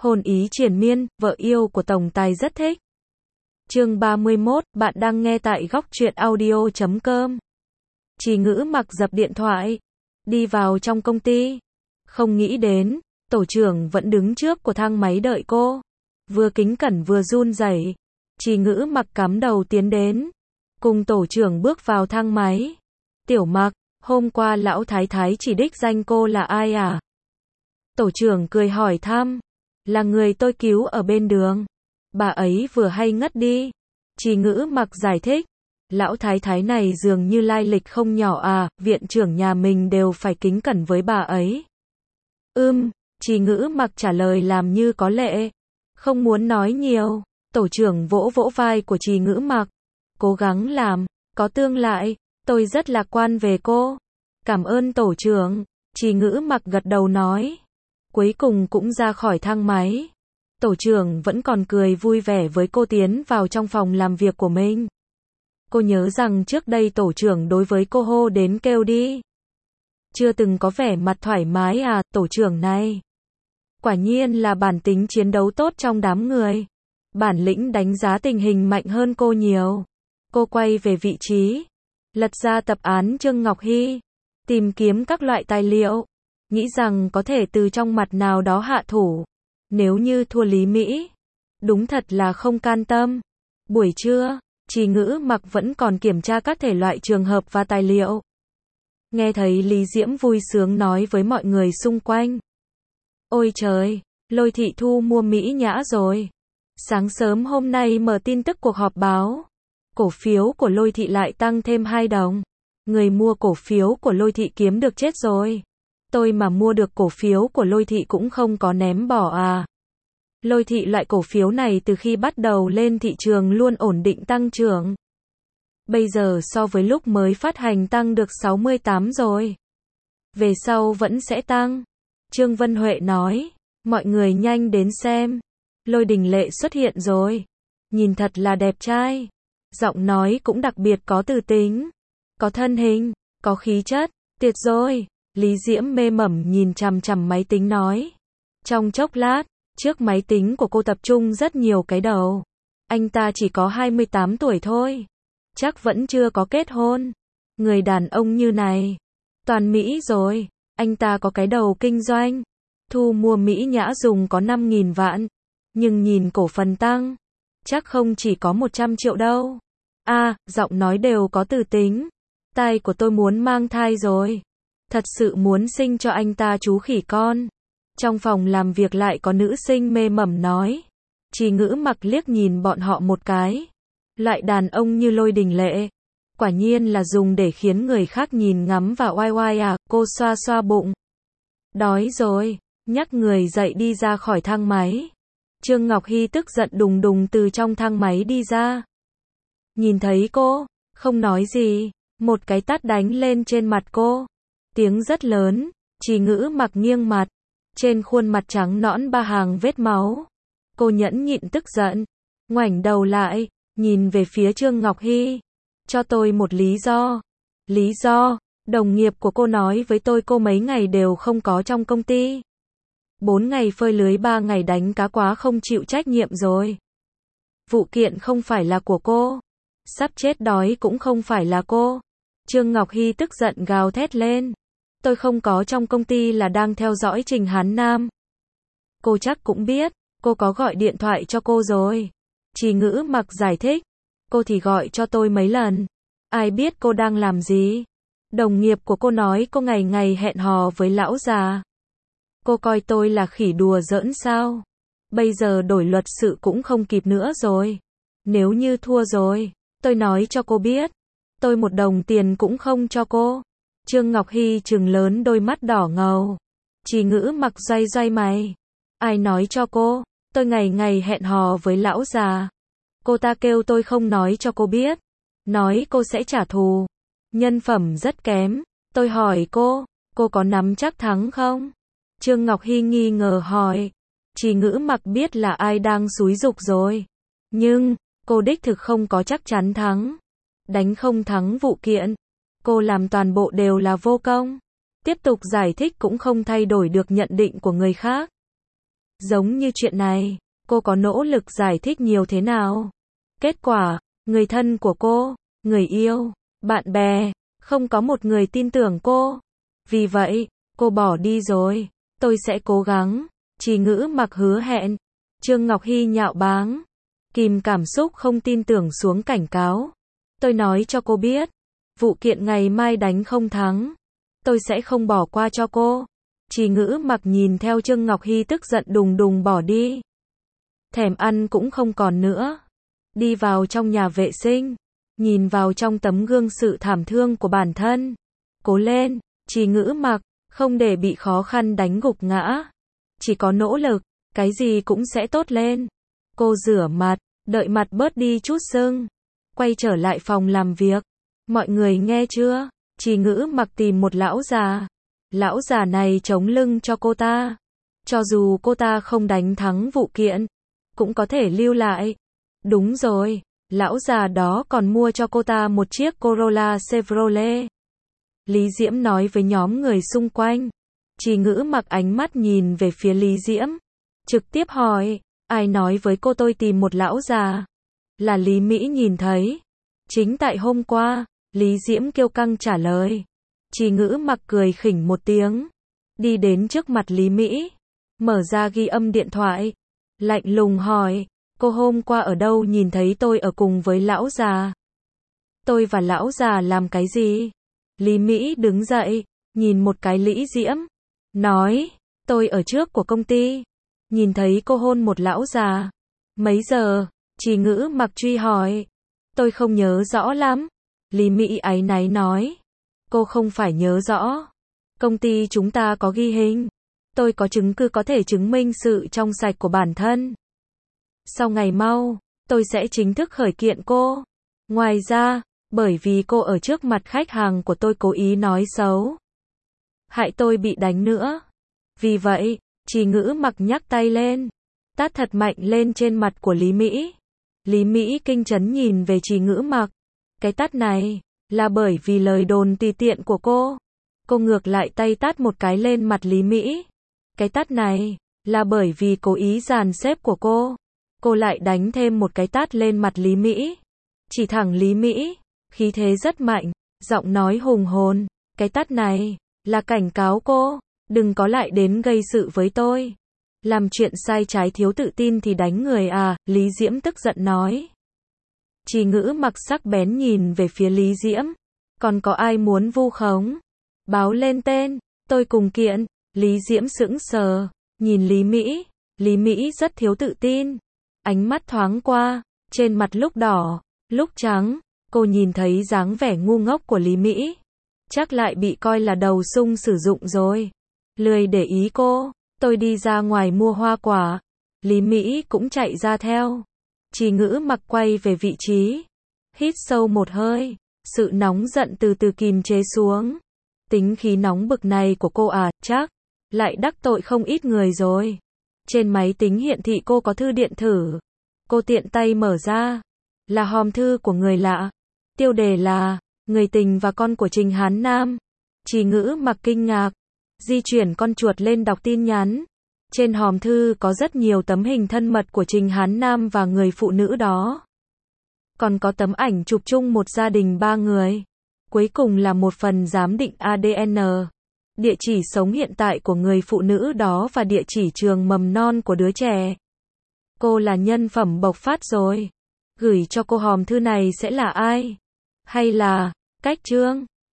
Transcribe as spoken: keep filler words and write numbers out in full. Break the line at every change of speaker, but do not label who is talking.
Hồn ý triền miên, vợ yêu của tổng tài rất thích. Chương ba mươi mốt, bạn đang nghe tại góc truyện audio chấm com. Chỉ Ngữ mặc dập điện thoại, đi vào trong công ty. Không nghĩ đến, tổ trưởng vẫn đứng trước của thang máy đợi cô. Vừa kính cẩn vừa run rẩy, Chỉ Ngữ mặc cắm đầu tiến đến, cùng tổ trưởng bước vào thang máy. Tiểu Mặc, hôm qua lão thái thái chỉ đích danh cô là ai à? Tổ trưởng cười hỏi thăm. Là người tôi cứu ở bên đường. Bà ấy vừa hay ngất đi. Chỉ Ngữ mặc giải thích. Lão thái thái này dường như lai lịch không nhỏ à, viện trưởng nhà mình đều phải kính cẩn với bà ấy. Ưm, Chỉ Ngữ mặc trả lời làm như có lệ. Không muốn nói nhiều. Tổ trưởng vỗ vỗ vai của Chỉ Ngữ mặc. Cố gắng làm, có tương lai, tôi rất lạc quan về cô. Cảm ơn tổ trưởng. Chỉ Ngữ mặc gật đầu nói. Cuối cùng cũng ra khỏi thang máy. Tổ trưởng vẫn còn cười vui vẻ với cô tiến vào trong phòng làm việc của mình. Cô nhớ rằng trước đây tổ trưởng đối với cô hô đến kêu đi. Chưa từng có vẻ mặt thoải mái à, tổ trưởng này. Quả nhiên là bản tính chiến đấu tốt trong đám người. Bản lĩnh đánh giá tình hình mạnh hơn cô nhiều. Cô quay về vị trí. Lật ra tập án Trương Ngọc Hy. Tìm kiếm các loại tài liệu. Nghĩ rằng có thể từ trong mặt nào đó hạ thủ. Nếu như thua Lý Mỹ. Đúng thật là không can tâm. Buổi trưa, Chỉ Ngữ mặc vẫn còn kiểm tra các thể loại trường hợp và tài liệu. Nghe thấy Lý Diễm vui sướng nói với mọi người xung quanh. Ôi trời, Lôi Thị thu mua Mỹ Nhã rồi. Sáng sớm hôm nay mở tin tức cuộc họp báo. Cổ phiếu của Lôi Thị lại tăng thêm hai đồng. Người mua cổ phiếu của Lôi Thị kiếm được chết rồi. Tôi mà mua được cổ phiếu của Lôi Thị cũng không có ném bỏ à. Lôi Thị loại cổ phiếu này từ khi bắt đầu lên thị trường luôn ổn định tăng trưởng. Bây giờ so với lúc mới phát hành tăng được sáu mươi tám rồi. Về sau vẫn sẽ tăng. Trương Vân Huệ nói. Mọi người nhanh đến xem. Lôi Đình Lệ xuất hiện rồi. Nhìn thật là đẹp trai. Giọng nói cũng đặc biệt có từ tính. Có thân hình, có khí chất. Tuyệt rồi. Lý Diễm mê mẩn nhìn chằm chằm máy tính nói. Trong chốc lát, trước máy tính của cô tập trung rất nhiều cái đầu. Anh ta chỉ có hai mươi tám tuổi thôi. Chắc vẫn chưa có kết hôn. Người đàn ông như này. Toàn Mỹ rồi. Anh ta có cái đầu kinh doanh. Thu mua Mỹ Nhã dùng có năm nghìn vạn. Nhưng nhìn cổ phần tăng. Chắc không chỉ có một trăm triệu đâu. À, giọng nói đều có từ tính. Tai của tôi muốn mang thai rồi. Thật sự muốn sinh cho anh ta chú khỉ con. Trong phòng làm việc lại có nữ sinh mê mẩn nói. Chỉ Ngữ mặc liếc nhìn bọn họ một cái. Loại đàn ông như Lôi Đình Lệ. Quả nhiên là dùng để khiến người khác nhìn ngắm và oai oai à, cô xoa xoa bụng. Đói rồi, nhắc người dậy đi ra khỏi thang máy. Trương Ngọc Hy tức giận đùng đùng từ trong thang máy đi ra. Nhìn thấy cô, không nói gì, một cái tát đánh lên trên mặt cô. Tiếng rất lớn, Chỉ Ngữ mặc nghiêng mặt. Trên khuôn mặt trắng nõn ba hàng vết máu. Cô nhẫn nhịn tức giận. Ngoảnh đầu lại, nhìn về phía Trương Ngọc Hy. Cho tôi một lý do. Lý do, đồng nghiệp của cô nói với tôi cô mấy ngày đều không có trong công ty. Bốn ngày phơi lưới ba ngày đánh cá quá không chịu trách nhiệm rồi. Vụ kiện không phải là của cô. Sắp chết đói cũng không phải là cô. Trương Ngọc Hy tức giận gào thét lên. Tôi không có trong công ty là đang theo dõi Trình Hán Nam. Cô chắc cũng biết, cô có gọi điện thoại cho cô rồi. Chỉ Ngữ mặc giải thích. Cô thì gọi cho tôi mấy lần. Ai biết cô đang làm gì? Đồng nghiệp của cô nói cô ngày ngày hẹn hò với lão già. Cô coi tôi là khỉ đùa giỡn sao? Bây giờ đổi luật sự cũng không kịp nữa rồi. Nếu như thua rồi, tôi nói cho cô biết. Tôi một đồng tiền cũng không cho cô. Trương Ngọc Hy trừng lớn đôi mắt đỏ ngầu. Chỉ Ngữ mặc doay doay mày. Ai nói cho cô? Tôi ngày ngày hẹn hò với lão già. Cô ta kêu tôi không nói cho cô biết. Nói cô sẽ trả thù. Nhân phẩm rất kém. Tôi hỏi cô, cô có nắm chắc thắng không? Trương Ngọc Hy nghi ngờ hỏi. Chỉ Ngữ mặc biết là ai đang xúi giục rồi. Nhưng, cô đích thực không có chắc chắn thắng. Đánh không thắng vụ kiện. Cô làm toàn bộ đều là vô công. Tiếp tục giải thích cũng không thay đổi được nhận định của người khác. Giống như chuyện này, cô có nỗ lực giải thích nhiều thế nào. Kết quả, người thân của cô, người yêu, bạn bè, không có một người tin tưởng cô. Vì vậy, cô bỏ đi rồi. Tôi sẽ cố gắng. Trì Ngữ Mặc hứa hẹn. Trương Ngọc Hy nhạo báng. Kìm cảm xúc không tin tưởng xuống cảnh cáo. Tôi nói cho cô biết. Vụ kiện ngày mai đánh không thắng. Tôi sẽ không bỏ qua cho cô. Trì Ngữ Mặc nhìn theo Trương Ngọc Hy tức giận đùng đùng bỏ đi. Thèm ăn cũng không còn nữa. Đi vào trong nhà vệ sinh. Nhìn vào trong tấm gương sự thảm thương của bản thân. Cố lên, Trì Ngữ Mặc, không để bị khó khăn đánh gục ngã. Chỉ có nỗ lực, cái gì cũng sẽ tốt lên. Cô rửa mặt, đợi mặt bớt đi chút sưng. Quay trở lại phòng làm việc. Mọi người nghe chưa? Trì Ngữ Mặc tìm một lão già. Lão già này chống lưng cho cô ta. Cho dù cô ta không đánh thắng vụ kiện, cũng có thể lưu lại. Đúng rồi, lão già đó còn mua cho cô ta một chiếc Corolla Chevrolet. Lý Diễm nói với nhóm người xung quanh. Trì Ngữ Mặc ánh mắt nhìn về phía Lý Diễm. Trực tiếp hỏi, ai nói với cô tôi tìm một lão già? Là Lý Mỹ nhìn thấy. Chính tại hôm qua, Lý Diễm kiêu căng trả lời. Trì Ngữ Mặc cười khỉnh một tiếng. Đi đến trước mặt Lý Mỹ. Mở ra ghi âm điện thoại. Lạnh lùng hỏi, cô hôm qua ở đâu nhìn thấy tôi ở cùng với lão già? Tôi và lão già làm cái gì? Lý Mỹ đứng dậy, nhìn một cái Lý Diễm. Nói, tôi ở trước của công ty. Nhìn thấy cô hôn một lão già. Mấy giờ? Trì Ngữ Mặc truy hỏi. Tôi không nhớ rõ lắm. Lý Mỹ áy náy nói. Cô không phải nhớ rõ. Công ty chúng ta có ghi hình. Tôi có chứng cứ có thể chứng minh sự trong sạch của bản thân. Sau ngày mau, tôi sẽ chính thức khởi kiện cô. Ngoài ra, bởi vì cô ở trước mặt khách hàng của tôi cố ý nói xấu. Hại tôi bị đánh nữa. Vì vậy, Trì Ngữ Mặc nhắc tay lên. Tát thật mạnh lên trên mặt của Lý Mỹ. Lý Mỹ kinh chấn nhìn về Trì Ngữ Mặc. Cái tát này, là bởi vì lời đồn tùy tiện của cô. Cô ngược lại tay tát một cái lên mặt Lý Mỹ. Cái tát này, là bởi vì cố ý dàn xếp của cô. Cô lại đánh thêm một cái tát lên mặt Lý Mỹ. Chỉ thẳng Lý Mỹ, khí thế rất mạnh, giọng nói hùng hồn. Cái tát này, là cảnh cáo cô, đừng có lại đến gây sự với tôi. Làm chuyện sai trái thiếu tự tin thì đánh người à, Lý Diễm tức giận nói. Trì Ngữ Mặc sắc bén nhìn về phía Lý Diễm. Còn có ai muốn vu khống? Báo lên tên, tôi cùng kiện. Lý Diễm sững sờ, nhìn Lý Mỹ. Lý Mỹ rất thiếu tự tin. Ánh mắt thoáng qua, trên mặt lúc đỏ, lúc trắng. Cô nhìn thấy dáng vẻ ngu ngốc của Lý Mỹ. Chắc lại bị coi là đầu sung sử dụng rồi. Lười để ý cô, tôi đi ra ngoài mua hoa quả. Lý Mỹ cũng chạy ra theo. Trì Ngữ Mặc quay về vị trí. Hít sâu một hơi. Sự nóng giận từ từ kìm chế xuống. Tính khí nóng bực này của cô à, chắc lại đắc tội không ít người rồi. Trên máy tính hiển thị cô có thư điện tử. Cô tiện tay mở ra. Là hòm thư của người lạ. Tiêu đề là người tình và con của Trình Hán Nam. Trì Ngữ Mặc kinh ngạc. Di chuyển con chuột lên đọc tin nhắn. Trên hòm thư có rất nhiều tấm hình thân mật của Trình Hán Nam và người phụ nữ đó. Còn có tấm ảnh chụp chung một gia đình ba người. Cuối cùng là một phần giám định a đê en. Địa chỉ sống hiện tại của người phụ nữ đó và địa chỉ trường mầm non của đứa trẻ. Cô là nhân phẩm bộc phát rồi. Gửi cho cô hòm thư này sẽ là ai? Hay là, cách Trương?